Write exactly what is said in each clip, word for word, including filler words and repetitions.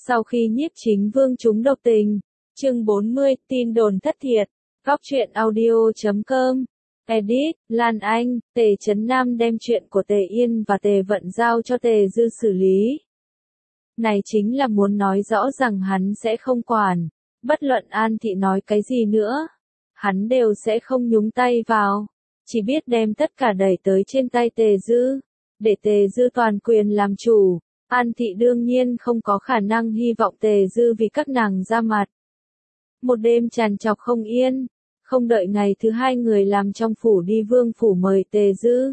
Sau khi Nhiếp Chính Vương trúng độc tình, chương bốn mươi, tin đồn thất thiệt, góc truyện audio chấm com, edit, Lan Anh, Tề Chấn Nam đem chuyện của Tề Yên và Tề Vận giao cho Tề Dư xử lý. Này chính là muốn nói rõ rằng hắn sẽ không quản, bất luận An Thị nói cái gì nữa, hắn đều sẽ không nhúng tay vào, chỉ biết đem tất cả đẩy tới trên tay Tề Dư, để Tề Dư toàn quyền làm chủ. An Thị đương nhiên không có khả năng hy vọng Tề Dư vì các nàng ra mặt. Một đêm tràn trọc không yên, không đợi ngày thứ hai người làm trong phủ đi vương phủ mời Tề Dư.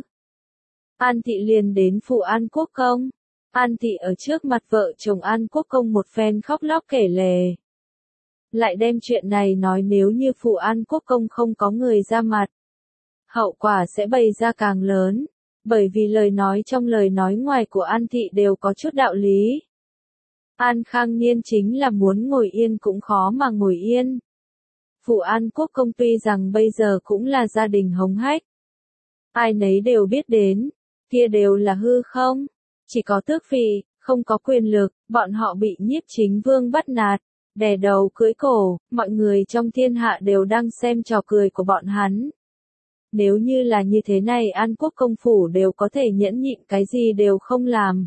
An Thị liền đến phủ An Quốc Công. An Thị ở trước mặt vợ chồng An Quốc Công một phen khóc lóc kể lể. Lại đem chuyện này nói nếu như phủ An Quốc Công không có người ra mặt, hậu quả sẽ bày ra càng lớn. Bởi vì lời nói trong lời nói ngoài của An Thị đều có chút đạo lý. An Khang Niên chính là muốn ngồi yên cũng khó mà ngồi yên. Phủ An Quốc Công tuy rằng bây giờ cũng là gia đình hống hách. Ai nấy đều biết đến, kia đều là hư không. Chỉ có tước vị, không có quyền lực, bọn họ bị Nhiếp Chính Vương bắt nạt, đè đầu cưỡi cổ, mọi người trong thiên hạ đều đang xem trò cười của bọn hắn. Nếu như là như thế này An Quốc Công phủ đều có thể nhẫn nhịn cái gì đều không làm.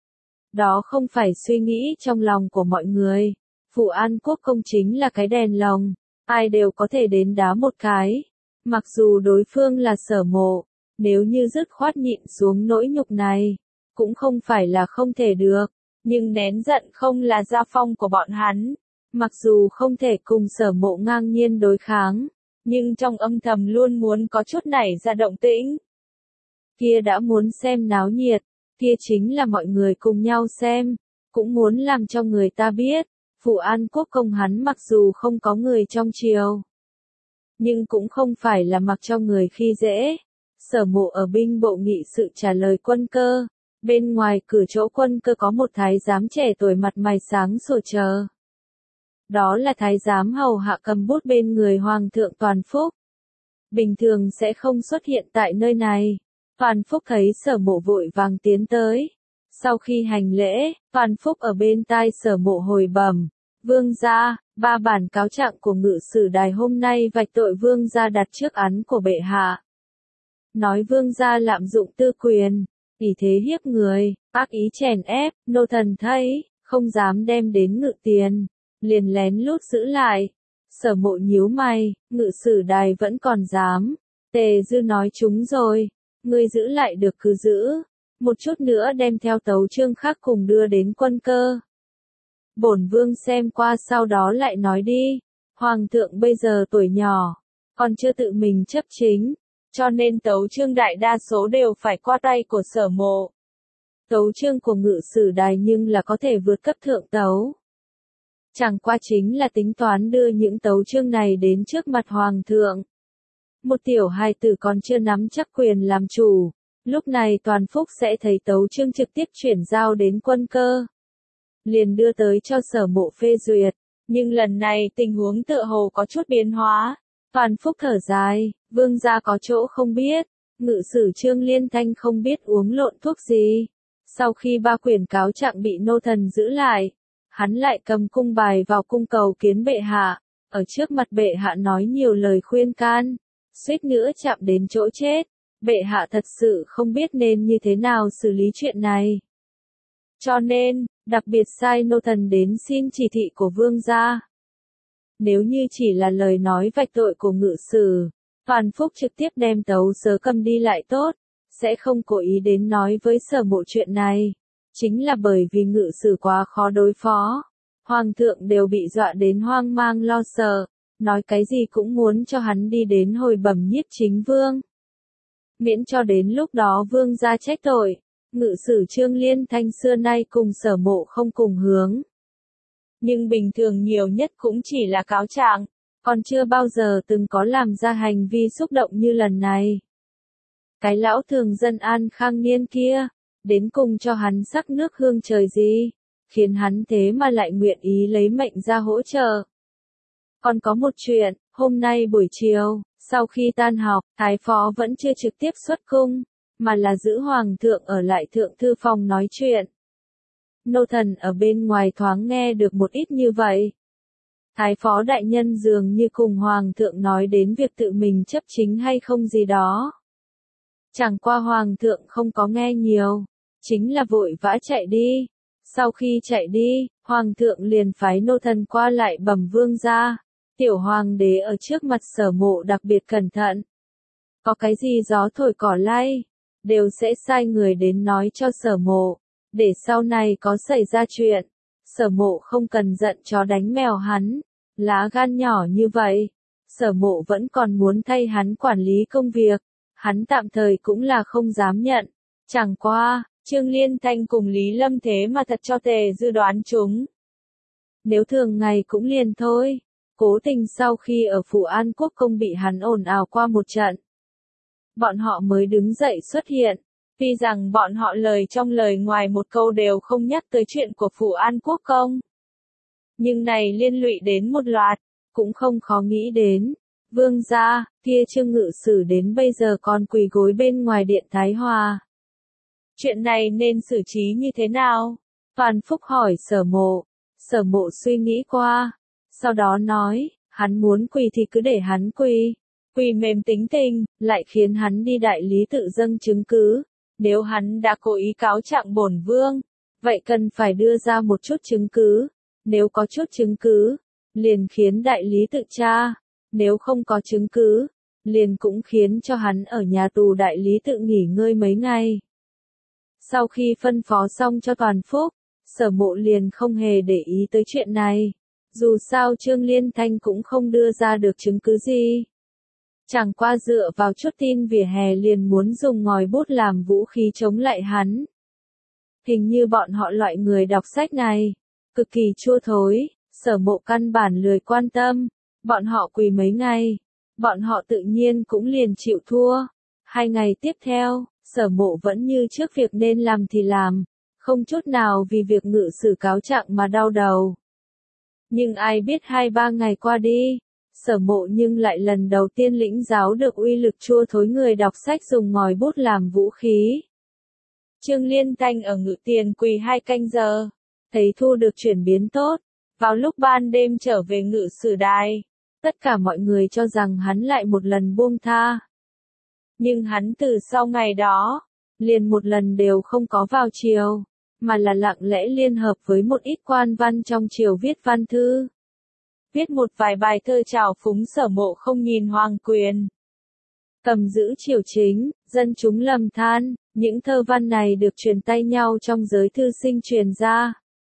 Đó không phải suy nghĩ trong lòng của mọi người. Phủ An Quốc Công chính là cái đèn lồng, ai đều có thể đến đá một cái. Mặc dù đối phương là Sở Mộ, nếu như dứt khoát nhịn xuống nỗi nhục này, cũng không phải là không thể được. Nhưng nén giận không là gia phong của bọn hắn. Mặc dù không thể cùng Sở Mộ ngang nhiên đối kháng, nhưng trong âm thầm luôn muốn có chút nảy ra động tĩnh. Kia đã muốn xem náo nhiệt, kia chính là mọi người cùng nhau xem, cũng muốn làm cho người ta biết, phủ An Quốc Công hắn mặc dù không có người trong triều, nhưng cũng không phải là mặc cho người khi dễ. Sở Mộ ở binh bộ nghị sự trả lời quân cơ, bên ngoài cửa chỗ quân cơ có một thái giám trẻ tuổi mặt mày sáng sủa chờ. Đó là thái giám hầu hạ cầm bút bên người Hoàng thượng Toàn Phúc. Bình thường sẽ không xuất hiện tại nơi này. Toàn Phúc thấy Sở Mộ vội vàng tiến tới. Sau khi hành lễ, Toàn Phúc ở bên tai Sở Mộ hồi bẩm, vương gia, ba bản cáo trạng của ngự sử đài hôm nay vạch tội vương gia đặt trước án của bệ hạ. Nói vương gia lạm dụng tư quyền, ỷ thế hiếp người, ác ý chèn ép, nô thần thấy, không dám đem đến ngự tiền, liền lén lút giữ lại. Sở Mộ nhíu mày, ngự sử đài vẫn còn dám. Tề Dư nói chúng rồi, ngươi giữ lại được cứ giữ, một chút nữa đem theo tấu chương khác cùng đưa đến quân cơ. Bổn vương xem qua sau đó lại nói đi. Hoàng thượng bây giờ tuổi nhỏ, còn chưa tự mình chấp chính, cho nên tấu chương đại đa số đều phải qua tay của Sở Mộ. Tấu chương của ngự sử đài nhưng là có thể vượt cấp thượng tấu. Chẳng qua chính là tính toán đưa những tấu chương này đến trước mặt Hoàng thượng. Một tiểu hài tử còn chưa nắm chắc quyền làm chủ, lúc này Toàn Phúc sẽ thấy tấu chương trực tiếp chuyển giao đến quân cơ. Liền đưa tới cho Sở Mộ phê duyệt, nhưng lần này tình huống tựa hồ có chút biến hóa. Toàn Phúc thở dài, vương gia có chỗ không biết, ngự sử Trương Liên Thanh không biết uống lộn thuốc gì. Sau khi ba quyển cáo trạng bị nô thần giữ lại, hắn lại cầm cung bài vào cung cầu kiến bệ hạ, ở trước mặt bệ hạ nói nhiều lời khuyên can, suýt nữa chạm đến chỗ chết. Bệ hạ thật sự không biết nên như thế nào xử lý chuyện này. Cho nên, đặc biệt sai nô thần đến xin chỉ thị của vương gia. Nếu như chỉ là lời nói vạch tội của ngự sử, Toàn Phúc trực tiếp đem tấu sớ cầm đi lại tốt, sẽ không cố ý đến nói với Sở Mộ chuyện này. Chính là bởi vì ngự sử quá khó đối phó. Hoàng thượng đều bị dọa đến hoang mang lo sợ, nói cái gì cũng muốn cho hắn đi đến hồi bẩm Nhiếp Chính Vương. Miễn cho đến lúc đó vương gia trách tội, ngự sử Trương Liên Thanh xưa nay cùng Sở Mộ không cùng hướng. Nhưng bình thường nhiều nhất cũng chỉ là cáo trạng, còn chưa bao giờ từng có làm ra hành vi xúc động như lần này. Cái lão thường dân An Khang Niên kia, đến cùng cho hắn sắc nước hương trời gì, khiến hắn thế mà lại nguyện ý lấy mệnh ra hỗ trợ. Còn có một chuyện, hôm nay buổi chiều, sau khi tan học, Thái Phó vẫn chưa trực tiếp xuất cung, mà là giữ Hoàng thượng ở lại thượng thư phòng nói chuyện. nô thần ở bên ngoài thoáng nghe được một ít như vậy. Thái phó đại nhân dường như cùng hoàng thượng nói đến việc tự mình chấp chính hay không gì đó. Chẳng qua hoàng thượng không có nghe nhiều, chính là vội vã chạy đi. Sau khi chạy đi, hoàng thượng liền phái nô thần qua lại bẩm vương gia. Tiểu hoàng đế ở trước mặt Sở Mộ đặc biệt cẩn thận. Có cái gì gió thổi cỏ lay, đều sẽ sai người đến nói cho Sở Mộ, để sau này có xảy ra chuyện, Sở Mộ không cần giận chó đánh mèo hắn. Lá gan nhỏ như vậy, Sở Mộ vẫn còn muốn thay hắn quản lý công việc, hắn tạm thời cũng là không dám nhận. Chẳng qua, Trương Liên Thanh cùng Lý Lâm thế mà thật cho Tề Dư đoán chúng. Nếu thường ngày cũng liền thôi, cố tình sau khi ở Phủ An Quốc công bị hắn ồn ào qua một trận, bọn họ mới đứng dậy xuất hiện. Tuy rằng bọn họ lời trong lời ngoài một câu đều không nhắc tới chuyện của Phủ An Quốc công, nhưng này liên lụy đến một loạt, cũng không khó nghĩ đến. Vương gia, kia Trương ngự sử đến bây giờ còn quỳ gối bên ngoài điện Thái Hòa. Chuyện này nên xử trí như thế nào? Toàn Phúc hỏi Sở Mộ. Sở Mộ suy nghĩ qua, sau đó nói, hắn muốn quỳ thì cứ để hắn quỳ. Quỳ mềm tính tình, lại khiến hắn đi đại lý tự dâng chứng cứ. Nếu hắn đã cố ý cáo trạng bổn vương, vậy cần phải đưa ra một chút chứng cứ. Nếu có chút chứng cứ, liền khiến đại lý tự tra. Nếu không có chứng cứ, liền cũng khiến cho hắn ở nhà tù đại lý tự nghỉ ngơi mấy ngày. Sau khi phân phó xong cho Toàn Phúc, Sở Mộ liền không hề để ý tới chuyện này. Dù sao Trương Liên Thanh cũng không đưa ra được chứng cứ gì. Chẳng qua dựa vào chút tin vỉa hè liền muốn dùng ngòi bút làm vũ khí chống lại hắn. Hình như bọn họ loại người đọc sách này, cực kỳ chua thối, Sở Mộ căn bản lười quan tâm. Bọn họ quỳ mấy ngày, bọn họ tự nhiên cũng liền chịu thua. Hai ngày tiếp theo, Sở Mộ vẫn như trước việc nên làm thì làm, không chút nào vì việc ngự sử cáo trạng mà đau đầu. Nhưng ai biết hai ba ngày qua đi, Sở Mộ nhưng lại lần đầu tiên lĩnh giáo được uy lực chua thối người đọc sách dùng ngòi bút làm vũ khí. Trương Liên Thanh ở Ngự Tiền quỳ hai canh giờ, thấy thu được chuyển biến tốt, vào lúc ban đêm trở về ngự sử đài. Tất cả mọi người cho rằng hắn lại một lần buông tha. Nhưng hắn từ sau ngày đó, liền một lần đều không có vào triều, mà là lặng lẽ liên hợp với một ít quan văn trong triều viết văn thư. Viết một vài bài thơ chào phúng Sở Mộ không nhìn hoàng quyền. Cầm giữ triều chính, dân chúng lầm than, những thơ văn này được truyền tay nhau trong giới thư sinh truyền ra.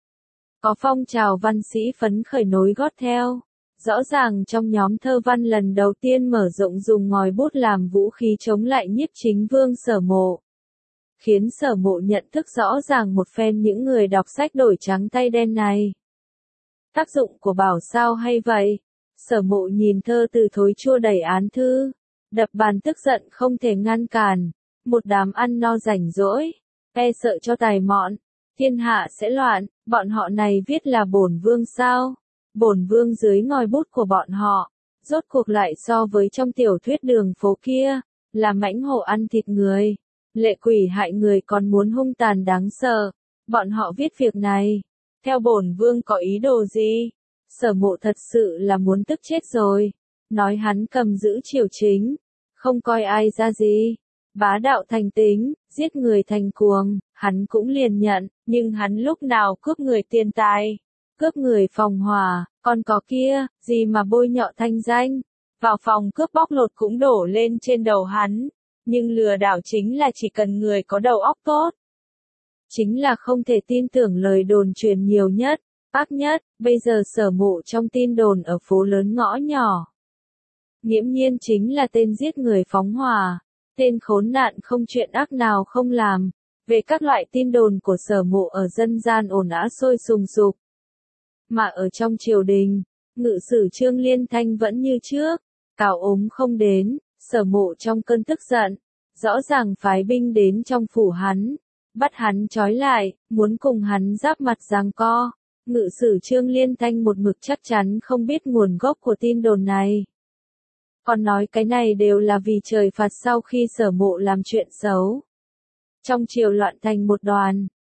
Có phong trào văn sĩ phấn khởi nối gót theo. Rõ ràng trong nhóm thơ văn lần đầu tiên mở rộng dùng ngòi bút làm vũ khí chống lại nhiếp chính vương Sở Mộ. Khiến Sở Mộ nhận thức rõ ràng một phen những người đọc sách đổi trắng tay đen này. Tác dụng của bảo sao hay vậy? Sở Mộ nhìn thơ từ thối chua đầy án thư, đập bàn tức giận không thể ngăn cản. Một đám ăn no rảnh rỗi, e sợ cho tài mọn, thiên hạ sẽ loạn, bọn họ này viết là bổn vương sao? Bổn vương dưới ngòi bút của bọn họ, rốt cuộc lại so với trong tiểu thuyết đường phố kia, là mãnh hổ ăn thịt người, lệ quỷ hại người còn muốn hung tàn đáng sợ. Bọn họ viết việc này, theo bổn vương có ý đồ gì? Sở Mộ thật sự là muốn tức chết rồi. Nói hắn cầm giữ triều chính, không coi ai ra gì. Bá đạo thành tính, giết người thành cuồng, hắn cũng liền nhận, nhưng hắn lúc nào cướp người tiền tài, cướp người phòng hỏa, còn có kia, gì mà bôi nhọ thanh danh, vào phòng cướp bóc lột cũng đổ lên trên đầu hắn, nhưng lừa đảo chính là chỉ cần người có đầu óc tốt. Chính là không thể tin tưởng lời đồn truyền nhiều nhất, ác nhất, bây giờ Sở Mộ trong tin đồn ở phố lớn ngõ nhỏ. Nghiễm nhiên chính là tên giết người phóng hỏa, tên khốn nạn không chuyện ác nào không làm. Về các loại tin đồn của Sở Mộ ở dân gian ồn ào sôi sùng sục. Mà ở trong triều đình, ngự sử Trương Liên Thanh vẫn như trước, cáo ốm không đến. Sở Mộ trong cơn tức giận, rõ ràng phái binh đến trong phủ hắn, bắt hắn trói lại, muốn cùng hắn giáp mặt giằng co. Ngự sử Trương Liên Thanh một mực chắc chắn không biết nguồn gốc của tin đồn này. Còn nói cái này đều là vì trời phạt sau khi Sở Mộ làm chuyện xấu. Trong triều loạn thành một đoàn,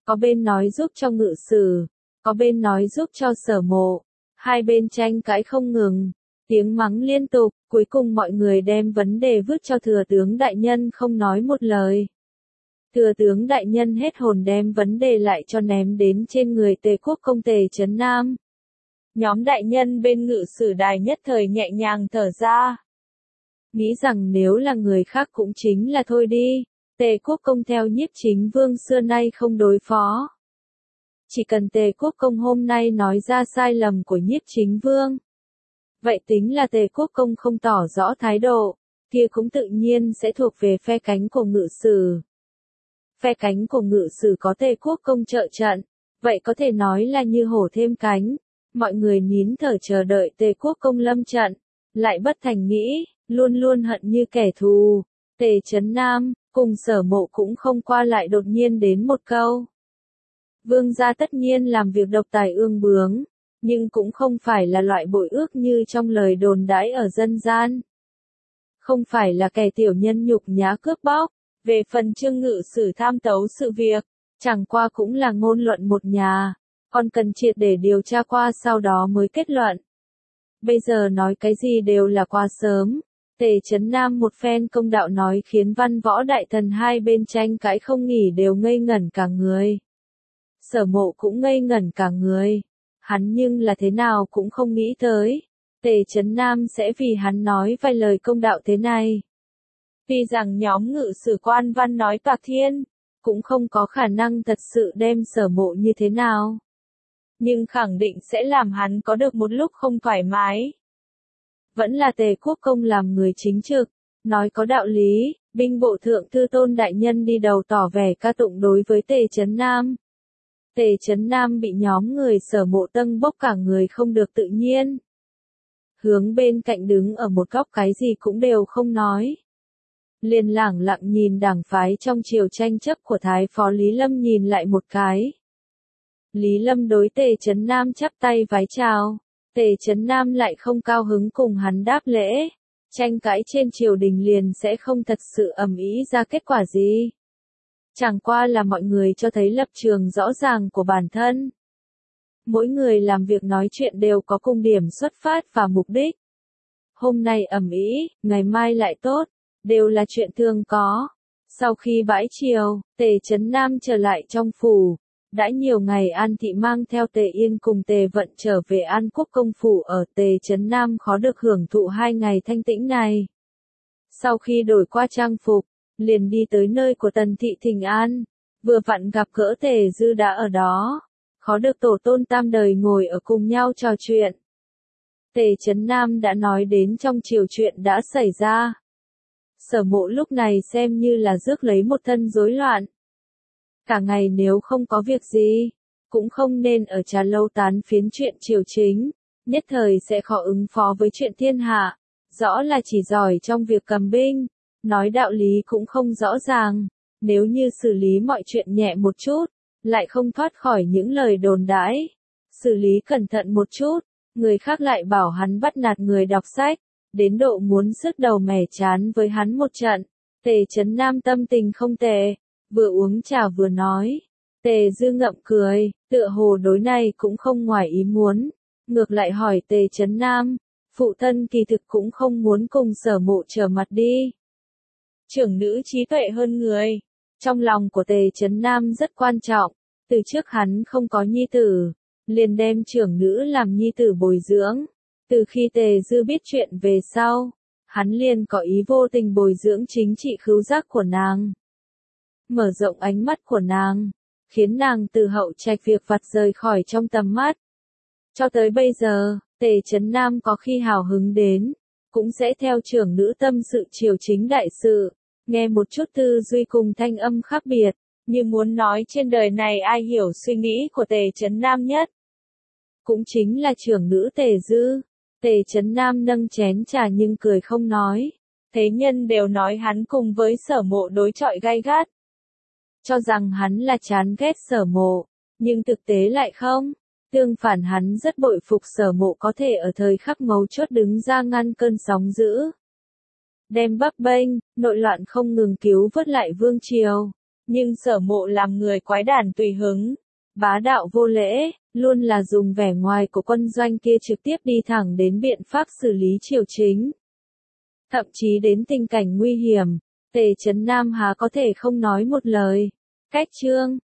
có bên nói giúp cho Ngự Sử, có bên nói giúp cho Sở Mộ. Hai bên tranh cãi không ngừng, tiếng mắng liên tục, cuối cùng mọi người đem vấn đề vứt cho thừa tướng đại nhân không nói một lời. Thừa tướng đại nhân hết hồn đem vấn đề lại cho ném đến trên người Tề Quốc công Tề Chấn Nam. Nhóm đại nhân bên Ngự Sử đài nhất thời nhẹ nhàng thở ra. Nghĩ rằng nếu là người khác cũng chính là thôi đi, Tề Quốc công theo Nhiếp Chính Vương xưa nay không đối phó. Chỉ cần Tề Quốc công hôm nay nói ra sai lầm của Nhiếp Chính Vương. Vậy tính là Tề Quốc công không tỏ rõ thái độ, kia cũng tự nhiên sẽ thuộc về phe cánh của Ngự Sử. Phe cánh của Ngự Sử có Tề Quốc công trợ trận, vậy có thể nói là như hổ thêm cánh. Mọi người nín thở chờ đợi Tề Quốc công lâm trận, lại bất thành nghĩ, luôn luôn hận như kẻ thù. Tề Chấn Nam, cùng Sở Mộ cũng không qua lại đột nhiên đến một câu. Vương gia tất nhiên làm việc độc tài ương bướng, nhưng cũng không phải là loại bội ước như trong lời đồn đãi ở dân gian. Không phải là kẻ tiểu nhân nhục nhã cướp bóc, về phần Trương Ngự Sử tham tấu sự việc, chẳng qua cũng là ngôn luận một nhà, còn cần triệt để điều tra qua sau đó mới kết luận. Bây giờ nói cái gì đều là quá sớm. Tề Chấn Nam một phen công đạo nói khiến văn võ đại thần hai bên tranh cãi không nghỉ đều ngây ngẩn cả người. Sở Mộ cũng ngây ngẩn cả người. Hắn nhưng là thế nào cũng không nghĩ tới. Tề Chấn Nam sẽ vì hắn nói vài lời công đạo thế này. Tuy rằng nhóm Ngự Sử quan văn nói toạc thiên, cũng không có khả năng thật sự đem Sở Mộ như thế nào. Nhưng khẳng định sẽ làm hắn có được một lúc không thoải mái. Vẫn là Tề Quốc công làm người chính trực, nói có đạo lý, binh bộ thượng thư Tôn đại nhân đi đầu tỏ vẻ ca tụng đối với Tề Chấn Nam. Tề Chấn Nam bị nhóm người Sở Mộ tâng bốc cả người không được tự nhiên. Hướng bên cạnh đứng ở một góc cái gì cũng đều không nói. Liền lẳng lặng nhìn đảng phái trong triều tranh chấp của Thái Phó Lý Lâm nhìn lại một cái. Lý Lâm đối Tề Chấn Nam chắp tay vái chào. Tề Chấn Nam lại không cao hứng cùng hắn đáp lễ. Tranh cãi trên triều đình liền sẽ không thật sự ầm ĩ ra kết quả gì. Chẳng qua là mọi người cho thấy lập trường rõ ràng của bản thân. Mỗi người làm việc nói chuyện đều có cùng điểm xuất phát và mục đích. Hôm nay ầm ĩ, ngày mai lại tốt, đều là chuyện thường có. Sau khi bãi triều, Tề Chấn Nam trở lại trong phủ. Đã nhiều ngày An Thị mang theo Tề Yên cùng Tề Vận trở về An Quốc công phủ ở Tề Chấn Nam khó được hưởng thụ hai ngày thanh tĩnh này. Sau khi đổi qua trang phục, liền đi tới nơi của Tần Thị thỉnh an, vừa vặn gặp gỡ Tề Dư đã ở đó, khó được tổ tôn tam đời ngồi ở cùng nhau trò chuyện. Tề Chấn Nam đã nói đến trong triều chuyện đã xảy ra. Sở Mộ lúc này xem như là rước lấy một thân rối loạn. Cả ngày nếu không có việc gì, cũng không nên ở trà lâu tán phiến chuyện triều chính, nhất thời sẽ khó ứng phó với chuyện thiên hạ, rõ là chỉ giỏi trong việc cầm binh, nói đạo lý cũng không rõ ràng, nếu như xử lý mọi chuyện nhẹ một chút, lại không thoát khỏi những lời đồn đãi, xử lý cẩn thận một chút, người khác lại bảo hắn bắt nạt người đọc sách, đến độ muốn sứt đầu mẻ chán với hắn một trận. Tề Chấn Nam tâm tình không tệ. Vừa uống trà vừa nói, Tề Dư ngậm cười, tựa hồ đối này cũng không ngoài ý muốn, ngược lại hỏi Tề Chấn Nam, phụ thân kỳ thực cũng không muốn cùng Sở Mộ trở mặt đi. Trưởng nữ trí tuệ hơn người, trong lòng của Tề Chấn Nam rất quan trọng, từ trước hắn không có nhi tử, liền đem trưởng nữ làm nhi tử bồi dưỡng, từ khi Tề Dư biết chuyện về sau, hắn liền có ý vô tình bồi dưỡng chính trị khứu giác của nàng. Mở rộng ánh mắt của nàng, khiến nàng từ hậu trạch việc vặt rời khỏi trong tầm mắt. Cho tới bây giờ, Tề Chấn Nam có khi hào hứng đến, cũng sẽ theo trưởng nữ tâm sự triều chính đại sự, nghe một chút tư duy cùng thanh âm khác biệt, như muốn nói trên đời này ai hiểu suy nghĩ của Tề Chấn Nam nhất. Cũng chính là trưởng nữ Tề Dư. Tề Chấn Nam nâng chén trà nhưng cười không nói. Thế nhân đều nói hắn cùng với Sở Mộ đối chọi gay gắt. Cho rằng hắn là chán ghét Sở Mộ, nhưng thực tế lại không. Tương phản hắn rất bội phục Sở Mộ có thể ở thời khắc mấu chốt đứng ra ngăn cơn sóng dữ. Đem bấp bênh, nội loạn không ngừng cứu vớt lại vương triều. Nhưng Sở Mộ làm người quái đản tùy hứng, bá đạo vô lễ, luôn là dùng vẻ ngoài của quân doanh kia trực tiếp đi thẳng đến biện pháp xử lý triều chính. Thậm chí đến tình cảnh nguy hiểm, Tề Chấn Nam há có thể không nói một lời. Cách chương